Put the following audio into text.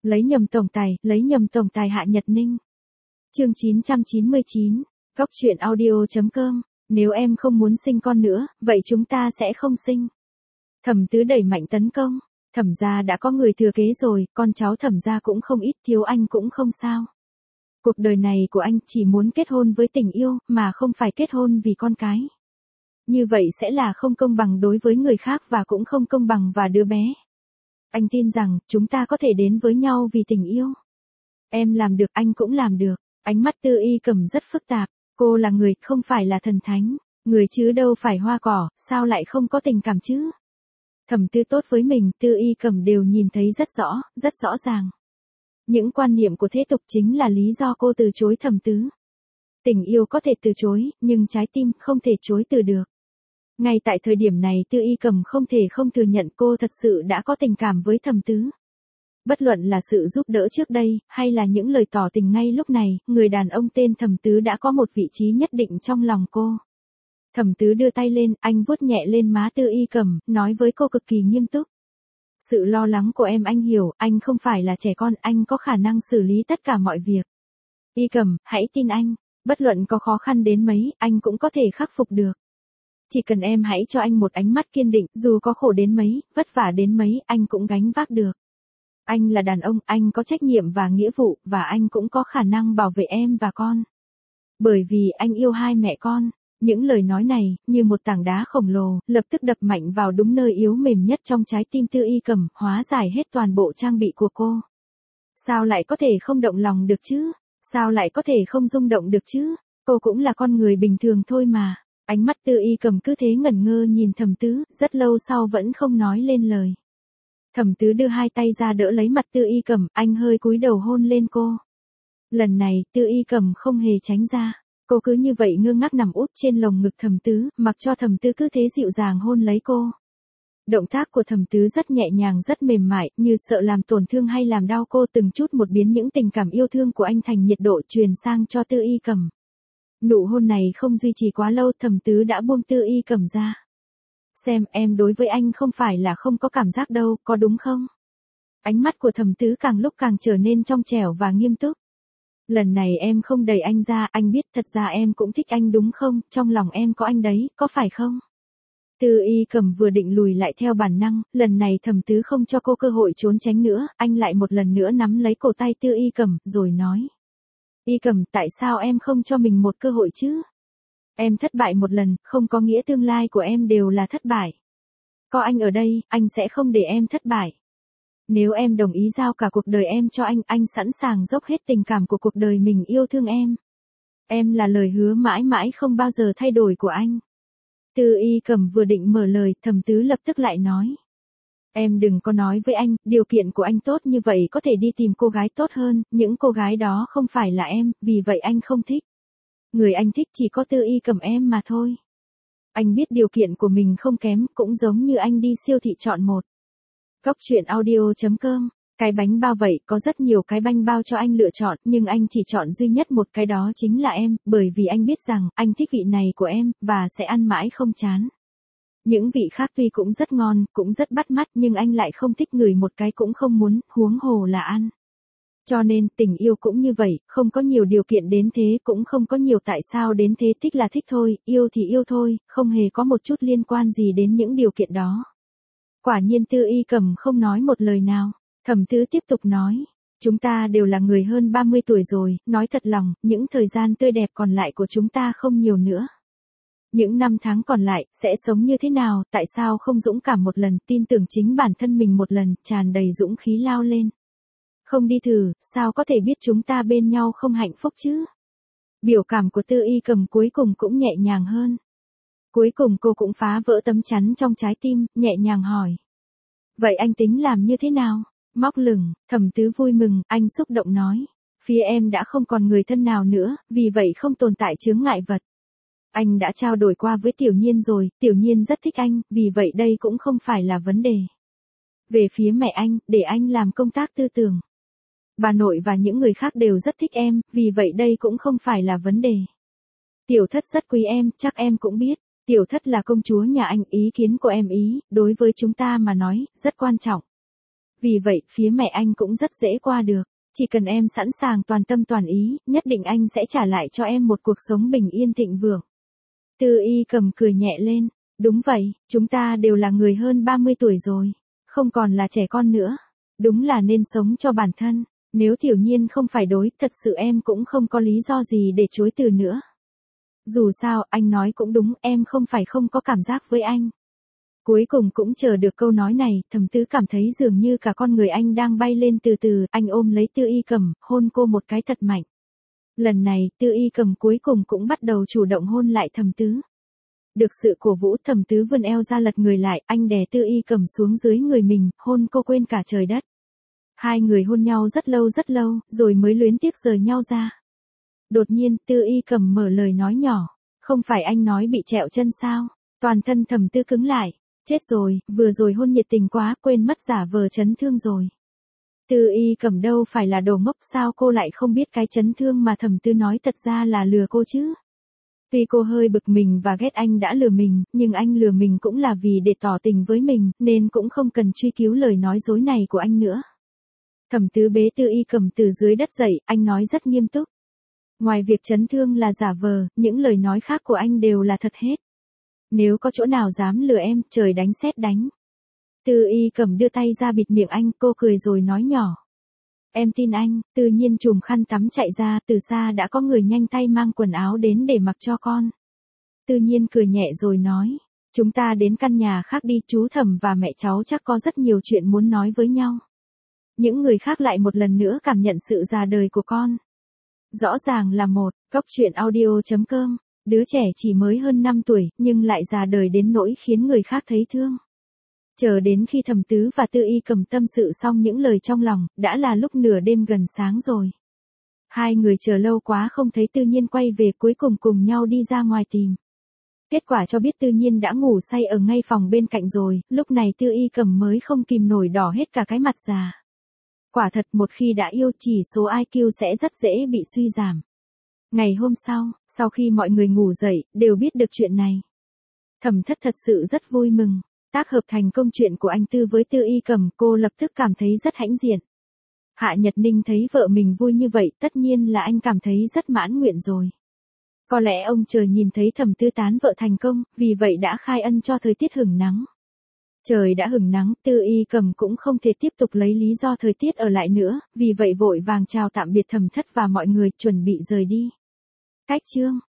Lấy nhầm tổng tài Hạ Nhật Ninh. Chương 999, Góc truyện audio.com, nếu em không muốn sinh con nữa, vậy chúng ta sẽ không sinh. Thẩm Tứ đẩy mạnh tấn công, Thẩm gia đã có người thừa kế rồi, con cháu Thẩm gia cũng không ít, thiếu anh cũng không sao. Cuộc đời này của anh chỉ muốn kết hôn với tình yêu, mà không phải kết hôn vì con cái. Như vậy sẽ là không công bằng đối với người khác và cũng không công bằng và đứa bé. Anh tin rằng, chúng ta có thể đến với nhau vì tình yêu. Em làm được, anh cũng làm được. Ánh mắt Tư Y Cầm rất phức tạp, cô là người, không phải là thần thánh. Người chứ đâu phải hoa cỏ, sao lại không có tình cảm chứ? Thẩm Tứ tốt với mình, Tư Y Cầm đều nhìn thấy rất rõ ràng. Những quan niệm của thế tục chính là lý do cô từ chối Thẩm Tứ. Tình yêu có thể từ chối, nhưng trái tim không thể chối từ được. Ngay tại thời điểm này Tư Y Cầm không thể không thừa nhận cô thật sự đã có tình cảm với Thẩm Tứ. Bất luận là sự giúp đỡ trước đây, hay là những lời tỏ tình ngay lúc này, người đàn ông tên Thẩm Tứ đã có một vị trí nhất định trong lòng cô. Thẩm Tứ đưa tay lên, anh vuốt nhẹ lên má Tư Y Cầm, nói với cô cực kỳ nghiêm túc. Sự lo lắng của em anh hiểu, anh không phải là trẻ con, anh có khả năng xử lý tất cả mọi việc. Y Cầm, hãy tin anh, bất luận có khó khăn đến mấy, anh cũng có thể khắc phục được. Chỉ cần em hãy cho anh một ánh mắt kiên định, dù có khổ đến mấy, vất vả đến mấy, anh cũng gánh vác được. Anh là đàn ông, anh có trách nhiệm và nghĩa vụ, và anh cũng có khả năng bảo vệ em và con. Bởi vì anh yêu hai mẹ con. Những lời nói này, như một tảng đá khổng lồ, lập tức đập mạnh vào đúng nơi yếu mềm nhất trong trái tim Tư Y Cầm, hóa giải hết toàn bộ trang bị của cô. Sao lại có thể không động lòng được chứ? Sao lại có thể không rung động được chứ? Cô cũng là con người bình thường thôi mà. Ánh mắt Tư Y Cầm cứ thế ngẩn ngơ nhìn Thẩm Tứ, rất lâu sau vẫn không nói lên lời. Thẩm Tứ đưa hai tay ra đỡ lấy mặt Tư Y Cầm, anh hơi cúi đầu hôn lên cô. Lần này, Tư Y Cầm không hề tránh ra. Cô cứ như vậy ngơ ngác nằm úp trên lồng ngực Thẩm Tứ, mặc cho Thẩm Tứ cứ thế dịu dàng hôn lấy cô. Động tác của Thẩm Tứ rất nhẹ nhàng rất mềm mại, như sợ làm tổn thương hay làm đau cô, từng chút một biến những tình cảm yêu thương của anh thành nhiệt độ truyền sang cho Tư Y Cầm. Nụ hôn này không duy trì quá lâu, Thẩm Tứ đã buông Tư Y Cầm ra. Xem, em đối với anh không phải là không có cảm giác đâu, có đúng không? Ánh mắt của Thẩm Tứ càng lúc càng trở nên trong trẻo và nghiêm túc. Lần này em không đẩy anh ra, anh biết thật ra em cũng thích anh đúng không, trong lòng em có anh đấy, có phải không? Tư Y Cầm vừa định lùi lại theo bản năng, lần này Thẩm Tứ không cho cô cơ hội trốn tránh nữa, anh lại một lần nữa nắm lấy cổ tay Tư Y Cầm, rồi nói. Y Cầm, tại sao em không cho mình một cơ hội chứ? Em thất bại một lần, không có nghĩa tương lai của em đều là thất bại. Có anh ở đây, anh sẽ không để em thất bại. Nếu em đồng ý giao cả cuộc đời em cho anh sẵn sàng dốc hết tình cảm của cuộc đời mình yêu thương em. Em là lời hứa mãi mãi không bao giờ thay đổi của anh. Tư Y Cầm vừa định mở lời, Thẩm Tứ lập tức lại nói. Em đừng có nói với anh, điều kiện của anh tốt như vậy có thể đi tìm cô gái tốt hơn, những cô gái đó không phải là em, vì vậy anh không thích. Người anh thích chỉ có Tư Y Cầm em mà thôi. Anh biết điều kiện của mình không kém, cũng giống như anh đi siêu thị chọn một. Góc truyện audio.com, cái bánh bao vậy, có rất nhiều cái bánh bao cho anh lựa chọn, nhưng anh chỉ chọn duy nhất một cái, đó chính là em, bởi vì anh biết rằng, anh thích vị này của em, và sẽ ăn mãi không chán. Những vị khác tuy cũng rất ngon, cũng rất bắt mắt, nhưng anh lại không thích, ngửi một cái cũng không muốn, huống hồ là ăn. Cho nên, tình yêu cũng như vậy, không có nhiều điều kiện đến thế, cũng không có nhiều tại sao đến thế, thích là thích thôi, yêu thì yêu thôi, không hề có một chút liên quan gì đến những điều kiện đó. Quả nhiên Tư Y Cầm không nói một lời nào. Thẩm Tứ tiếp tục nói. Chúng ta đều là người hơn 30 tuổi rồi, nói thật lòng, những thời gian tươi đẹp còn lại của chúng ta không nhiều nữa. Những năm tháng còn lại, sẽ sống như thế nào, tại sao không dũng cảm một lần, tin tưởng chính bản thân mình một lần, tràn đầy dũng khí lao lên. Không đi thử, sao có thể biết chúng ta bên nhau không hạnh phúc chứ? Biểu cảm của Tư Y Cầm cuối cùng cũng nhẹ nhàng hơn. Cuối cùng cô cũng phá vỡ tấm chắn trong trái tim, nhẹ nhàng hỏi. Vậy anh tính làm như thế nào? Móc lửng, Thẩm Tứ vui mừng, anh xúc động nói. Phía em đã không còn người thân nào nữa, vì vậy không tồn tại chướng ngại vật. Anh đã trao đổi qua với Tiểu Nhiên rồi, Tiểu Nhiên rất thích anh, vì vậy đây cũng không phải là vấn đề. Về phía mẹ anh, để anh làm công tác tư tưởng. Bà nội và những người khác đều rất thích em, vì vậy đây cũng không phải là vấn đề. Tiểu Thất rất quý em, chắc em cũng biết. Tiểu Thất là công chúa nhà anh, ý kiến của em đối với chúng ta mà nói, rất quan trọng. Vì vậy, phía mẹ anh cũng rất dễ qua được. Chỉ cần em sẵn sàng toàn tâm toàn ý, nhất định anh sẽ trả lại cho em một cuộc sống bình yên thịnh vượng. Tư Y Cầm cười nhẹ lên. Đúng vậy, chúng ta đều là người hơn 30 tuổi rồi. Không còn là trẻ con nữa. Đúng là nên sống cho bản thân. Nếu Tiểu Nhiên không phải đối, thật sự em cũng không có lý do gì để chối từ nữa. Dù sao, anh nói cũng đúng, em không phải không có cảm giác với anh. Cuối cùng cũng chờ được câu nói này, Thẩm Tứ cảm thấy dường như cả con người anh đang bay lên từ từ, anh ôm lấy Tư Y Cầm, hôn cô một cái thật mạnh. Lần này, Tư Y Cầm cuối cùng cũng bắt đầu chủ động hôn lại Thẩm Tứ. Được sự cổ vũ, Thẩm Tứ vươn eo ra lật người lại, anh đè Tư Y Cầm xuống dưới người mình, hôn cô quên cả trời đất. Hai người hôn nhau rất lâu, rồi mới luyến tiếc rời nhau ra. Đột nhiên, Tư Y Cầm mở lời nói nhỏ. Không phải anh nói bị trẹo chân sao? Toàn thân Thẩm Tứ cứng lại. Chết rồi, vừa rồi hôn nhiệt tình quá, quên mất giả vờ chấn thương rồi. Tư Y Cầm đâu phải là đồ ngốc, sao cô lại không biết cái chấn thương mà Thẩm Tứ nói thật ra là lừa cô chứ? Tuy cô hơi bực mình và ghét anh đã lừa mình, nhưng anh lừa mình cũng là vì để tỏ tình với mình, nên cũng không cần truy cứu lời nói dối này của anh nữa. Thẩm Tứ bế Tư Y Cầm từ dưới đất dậy, anh nói rất nghiêm túc. Ngoài việc chấn thương là giả vờ, những lời nói khác của anh đều là thật hết. Nếu có chỗ nào dám lừa em, trời đánh sét đánh. Tư Y Cầm đưa tay ra bịt miệng anh, cô cười rồi nói nhỏ. Em tin anh. Tự nhiên chùm khăn tắm chạy ra, từ xa đã có người nhanh tay mang quần áo đến để mặc cho con. Tự nhiên cười nhẹ rồi nói. Chúng ta đến căn nhà khác đi, chú Thẩm và mẹ cháu chắc có rất nhiều chuyện muốn nói với nhau. Những người khác lại một lần nữa cảm nhận sự già đời của con. Rõ ràng là một, góc truyện audio.com. Đứa trẻ chỉ mới hơn 5 tuổi, nhưng lại già đời đến nỗi khiến người khác thấy thương. Chờ đến khi Thẩm Tứ và Tư Y Cầm tâm sự xong những lời trong lòng, đã là lúc nửa đêm gần sáng rồi. Hai người chờ lâu quá không thấy Tư Nhiên quay về, cuối cùng cùng nhau đi ra ngoài tìm. Kết quả cho biết Tư Nhiên đã ngủ say ở ngay phòng bên cạnh rồi, lúc này Tư Y Cầm mới không kìm nổi đỏ hết cả cái mặt già. Quả thật một khi đã yêu, chỉ số IQ sẽ rất dễ bị suy giảm. Ngày hôm sau khi mọi người ngủ dậy, đều biết được chuyện này. Thẩm Thất thật sự rất vui mừng. Tác hợp thành công chuyện của anh Tư với Tư Y Cầm, cô lập tức cảm thấy rất hãnh diện. Hạ Nhật Ninh thấy vợ mình vui như vậy, tất nhiên là anh cảm thấy rất mãn nguyện rồi. Có lẽ ông trời nhìn thấy Thẩm Tư tán vợ thành công, vì vậy đã khai ân cho thời tiết hửng nắng. Trời đã hửng nắng, Tư Y Cầm cũng không thể tiếp tục lấy lý do thời tiết ở lại nữa, vì vậy vội vàng chào tạm biệt Thẩm Thất và mọi người, chuẩn bị rời đi. Cách chương